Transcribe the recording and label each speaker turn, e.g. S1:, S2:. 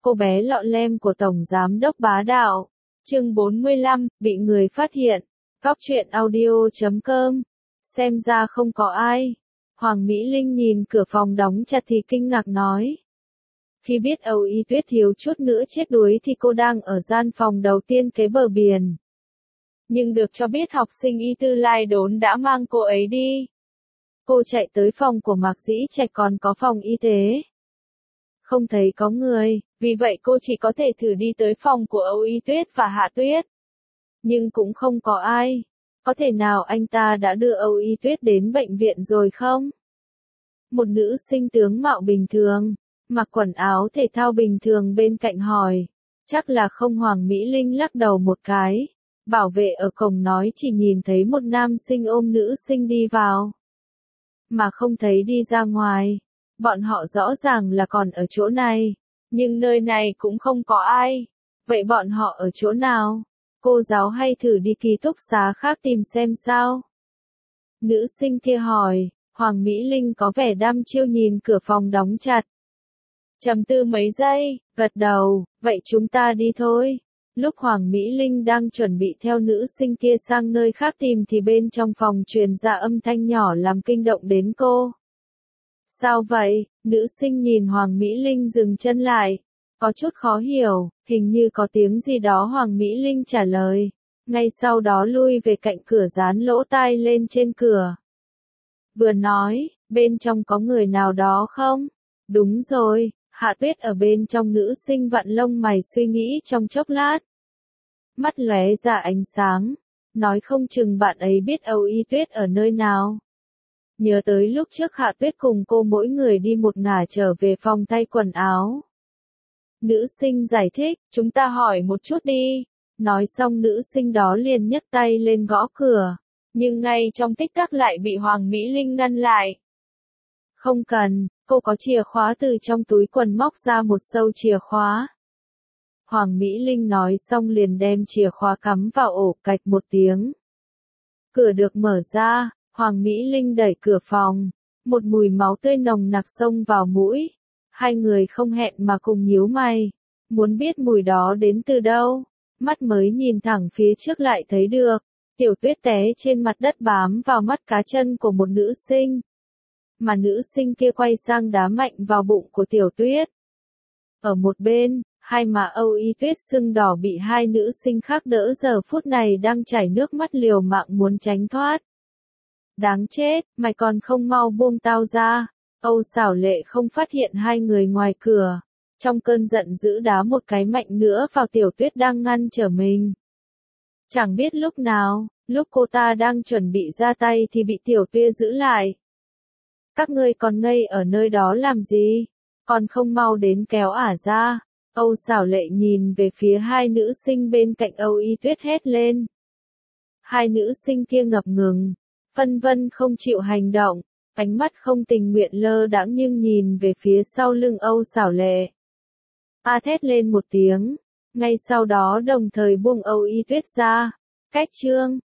S1: cô bé lọ lem của Tổng Giám đốc bá đạo. Chương 45, bị người phát hiện. Góc truyện audio.com. Xem ra không có ai. Hoàng Mỹ Linh nhìn cửa phòng đóng chặt thì kinh ngạc nói. Khi biết Âu Y Tuyết thiếu chút nữa chết đuối thì cô đang ở gian phòng đầu tiên kế bờ biển. Nhưng được cho biết học sinh y tư lai đốn đã mang cô ấy đi. Cô chạy tới phòng của Mạc Dĩ Trạch còn có phòng y tế. Không thấy có người, vì vậy cô chỉ có thể thử đi tới phòng của Âu Y Tuyết và Hạ Tuyết. Nhưng cũng không có ai. Có thể nào anh ta đã đưa Âu Y Tuyết đến bệnh viện rồi không? Một nữ sinh tướng mạo bình thường, mặc quần áo thể thao bình thường bên cạnh hỏi. Chắc là không. Hoàng Mỹ Linh lắc đầu một cái. Bảo vệ ở cổng nói chỉ nhìn thấy một nam sinh ôm nữ sinh đi vào. Mà không thấy đi ra ngoài. Bọn họ rõ ràng là còn ở chỗ này. Nhưng nơi này cũng không có ai. Vậy bọn họ ở chỗ nào? Cô giáo hay thử đi ký túc xá khác tìm xem sao? Nữ sinh kia hỏi. Hoàng Mỹ Linh có vẻ đăm chiêu nhìn cửa phòng đóng chặt. Trầm tư mấy giây, gật đầu, vậy chúng ta đi thôi. Lúc Hoàng Mỹ Linh đang chuẩn bị theo nữ sinh kia sang nơi khác tìm thì bên trong phòng truyền ra âm thanh nhỏ làm kinh động đến cô. Sao vậy? Nữ sinh nhìn Hoàng Mỹ Linh dừng chân lại. Có chút khó hiểu, hình như có tiếng gì đó. Hoàng Mỹ Linh trả lời. Ngay sau đó lui về cạnh cửa dán lỗ tai lên trên cửa. Vừa nói, bên trong có người nào đó không? Đúng rồi, Hạ Tuyết ở bên trong. Nữ sinh vặn lông mày suy nghĩ trong chốc lát. Mắt lóe ra ánh sáng, nói không chừng bạn ấy biết Âu Y Tuyết ở nơi nào. Nhớ tới lúc trước Hạ Tuyết cùng cô mỗi người đi một ngả trở về phòng thay quần áo. Nữ sinh giải thích, chúng ta hỏi một chút đi. Nói xong nữ sinh đó liền nhấc tay lên gõ cửa. Nhưng ngay trong tích tắc lại bị Hoàng Mỹ Linh ngăn lại. Không cần, cô có chìa khóa từ trong túi quần móc ra một sâu chìa khóa. Hoàng Mỹ Linh nói xong liền đem chìa khóa cắm vào ổ, cạch một tiếng. Cửa được mở ra, Hoàng Mỹ Linh đẩy cửa phòng. Một mùi máu tươi nồng nặc xông vào mũi. Hai người không hẹn mà cùng nhíu mày. Muốn biết mùi đó đến từ đâu? Mắt mới nhìn thẳng phía trước lại thấy được. Tiểu Tuyết té trên mặt đất bám vào mắt cá chân của một nữ sinh. Mà nữ sinh kia quay sang đá mạnh vào bụng của Tiểu Tuyết. Ở một bên, hai má Âu Y Tuyết sưng đỏ bị hai nữ sinh khác đỡ giờ phút này đang chảy nước mắt liều mạng muốn tránh thoát. Đáng chết, mày còn không mau buông tao ra. Âu Xảo Lệ không phát hiện hai người ngoài cửa. Trong cơn giận dữ đá một cái mạnh nữa vào Tiểu Tuyết đang ngăn trở mình. Chẳng biết lúc nào, lúc cô ta đang chuẩn bị ra tay thì bị Tiểu Tuyết giữ lại. Các ngươi còn ngây ở nơi đó làm gì? Còn không mau đến kéo ả ra. Âu Xảo Lệ nhìn về phía hai nữ sinh bên cạnh Âu Y Tuyết hét lên. Hai nữ sinh kia ngập ngừng, phân vân không chịu hành động, ánh mắt không tình nguyện lơ đãng nhưng nhìn về phía sau lưng Âu Xảo Lệ. A thét lên một tiếng, ngay sau đó đồng thời buông Âu Y Tuyết ra. Cách chương